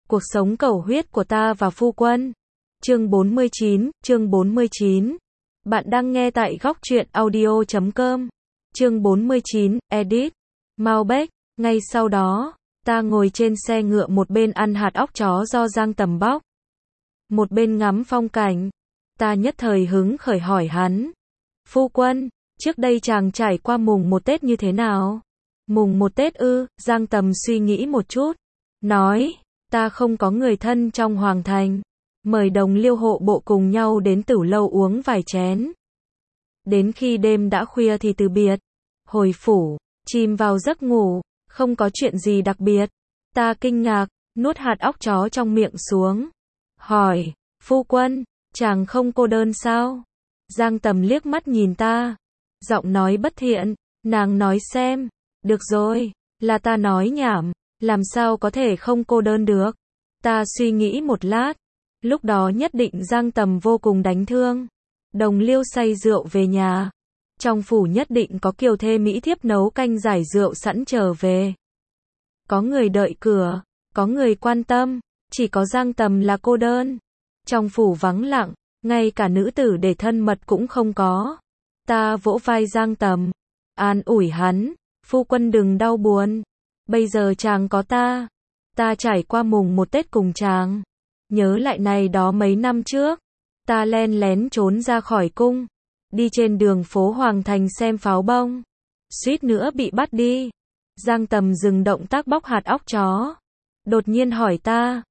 Cuộc sống cầu huyết của ta và phu quân. Chương 49. Bạn đang nghe tại góc truyện audio.com. Chương 49, edit. Malbec. Ngay sau đó, ta ngồi trên xe ngựa một bên ăn hạt óc chó do Giang Tầm bóc, một bên ngắm phong cảnh. Ta nhất thời hứng khởi hỏi hắn. Phu quân, trước đây chàng trải qua mùng 1 Tết như thế nào? Mùng 1 Tết ư? Giang Tầm suy nghĩ một chút. Nói, ta không có người thân trong Hoàng Thành. Mời đồng liêu hộ bộ cùng nhau đến Tử Lâu uống vài chén. Đến khi đêm đã khuya thì từ biệt. Hồi phủ, chìm vào giấc ngủ, không có chuyện gì đặc biệt. Ta kinh ngạc, nuốt hạt óc chó trong miệng xuống. Hỏi, phu quân, chàng không cô đơn sao? Giang Tầm liếc mắt nhìn ta. Giọng nói bất thiện, nàng nói xem. Được rồi, là ta nói nhảm, làm sao có thể không cô đơn được? Ta suy nghĩ một lát. Lúc đó nhất định Giang Tầm vô cùng đánh thương. Đồng liêu say rượu về nhà. Trong phủ nhất định có kiều thê mỹ thiếp nấu canh giải rượu sẵn chờ về. Có người đợi cửa, có người quan tâm, chỉ có Giang Tầm là cô đơn. Trong phủ vắng lặng, ngay cả nữ tử để thân mật cũng không có. Ta vỗ vai Giang Tầm, an ủi hắn, phu quân đừng đau buồn. Bây giờ chàng có ta. Ta trải qua mùng 1 Tết cùng chàng. Nhớ lại này đó mấy năm trước. Ta len lén trốn ra khỏi cung. Đi trên đường phố Hoàng Thành xem pháo bông. Suýt nữa bị bắt đi. Giang Tầm dừng động tác bóc hạt óc chó. Đột nhiên hỏi ta.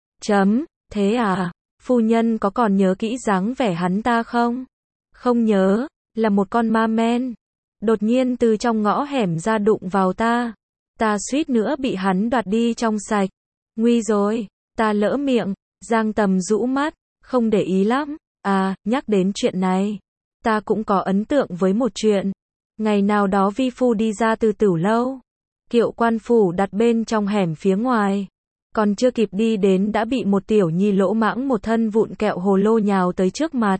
Thế à? Phu nhân có còn nhớ kỹ dáng vẻ hắn ta không? Không nhớ, là một con ma men. Đột nhiên từ trong ngõ hẻm ra đụng vào ta. Ta suýt nữa bị hắn đoạt đi trong sạch. Nguy rồi, ta lỡ miệng. Giang Tầm rũ mắt, không để ý lắm. À, nhắc đến chuyện này, ta cũng có ấn tượng với một chuyện. Ngày nào đó vi phu đi ra từ Tử Lâu. Kiệu quan phủ đặt bên trong hẻm phía ngoài. Còn chưa kịp đi đến đã bị một tiểu nhi lỗ mãng một thân vụn kẹo hồ lô nhào tới trước mặt.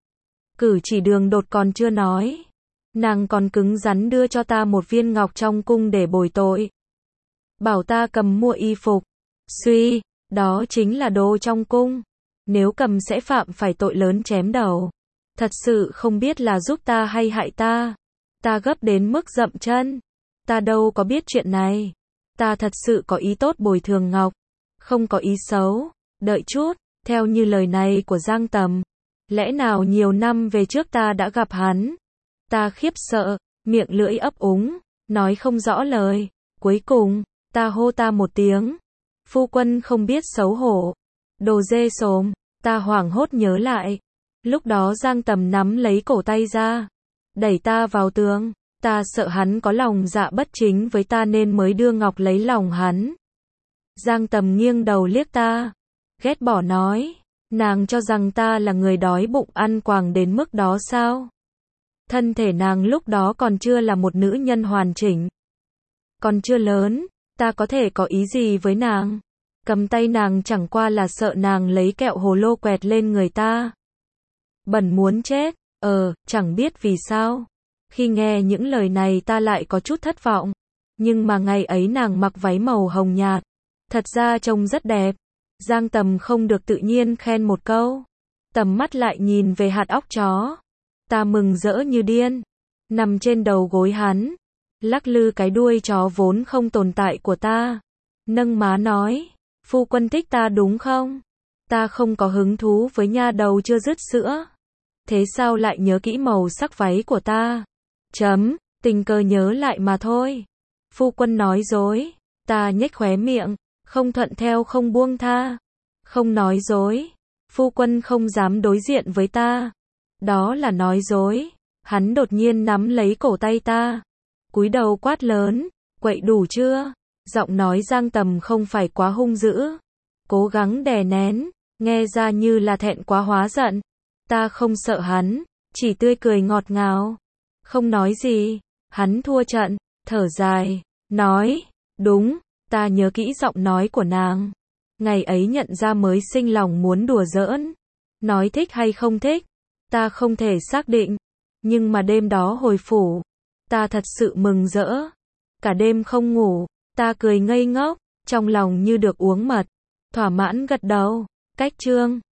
Cử chỉ đường đột còn chưa nói. Nàng còn cứng rắn đưa cho ta một viên ngọc trong cung để bồi tội. Bảo ta cầm mua y phục. Suy, đó chính là đồ trong cung. Nếu cầm sẽ phạm phải tội lớn chém đầu. Thật sự không biết là giúp ta hay hại ta. Ta gấp đến mức dậm chân. Ta đâu có biết chuyện này. Ta thật sự có ý tốt bồi thường ngọc. Không có ý xấu. Đợi chút, theo như lời này của Giang Tầm. Lẽ nào nhiều năm về trước ta đã gặp hắn? Ta khiếp sợ, miệng lưỡi ấp úng, nói không rõ lời. Cuối cùng, ta hô ta một tiếng. Phu quân không biết xấu hổ. Đồ dê xồm, ta hoảng hốt nhớ lại. Lúc đó Giang Tầm nắm lấy cổ tay ra. Đẩy ta vào tường. Ta sợ hắn có lòng dạ bất chính với ta nên mới đưa ngọc lấy lòng hắn. Giang Tầm nghiêng đầu liếc ta. Ghét bỏ nói. Nàng cho rằng ta là người đói bụng ăn quàng đến mức đó sao? Thân thể nàng lúc đó còn chưa là một nữ nhân hoàn chỉnh. Còn chưa lớn. Ta có thể có ý gì với nàng? Cầm tay nàng chẳng qua là sợ nàng lấy kẹo hồ lô quẹt lên người ta. Bẩn muốn chết. Chẳng biết vì sao. Khi nghe những lời này ta lại có chút thất vọng. Nhưng mà ngày ấy nàng mặc váy màu hồng nhạt. Thật ra trông rất đẹp. Giang Tầm không được tự nhiên khen một câu. Tầm mắt lại nhìn về hạt óc chó. Ta mừng rỡ như điên. Nằm trên đầu gối hắn. Lắc lư cái đuôi chó vốn không tồn tại của ta. Nâng má nói. Phu quân thích ta đúng không? Ta không có hứng thú với nha đầu chưa dứt sữa. Thế sao lại nhớ kỹ màu sắc váy của ta? Tình cờ nhớ lại mà thôi. Phu quân nói dối. Ta nhếch khóe miệng. Không thuận theo không buông tha. Không nói dối. Phu quân không dám đối diện với ta. Đó là nói dối. Hắn đột nhiên nắm lấy cổ tay ta. Cúi đầu quát lớn. Quậy đủ chưa? Giọng nói Giang Tầm không phải quá hung dữ. Cố gắng đè nén. Nghe ra như là thẹn quá hóa giận. Ta không sợ hắn. Chỉ tươi cười ngọt ngào. Không nói gì. Hắn thua trận. Thở dài. Nói. Đúng. Ta nhớ kỹ giọng nói của nàng. Ngày ấy nhận ra mới sinh lòng muốn đùa giỡn. Nói thích hay không thích. Ta không thể xác định. Nhưng mà đêm đó hồi phủ. Ta thật sự mừng rỡ. Cả đêm không ngủ. Ta cười ngây ngốc. Trong lòng như được uống mật. Thỏa mãn gật đầu. Cách chương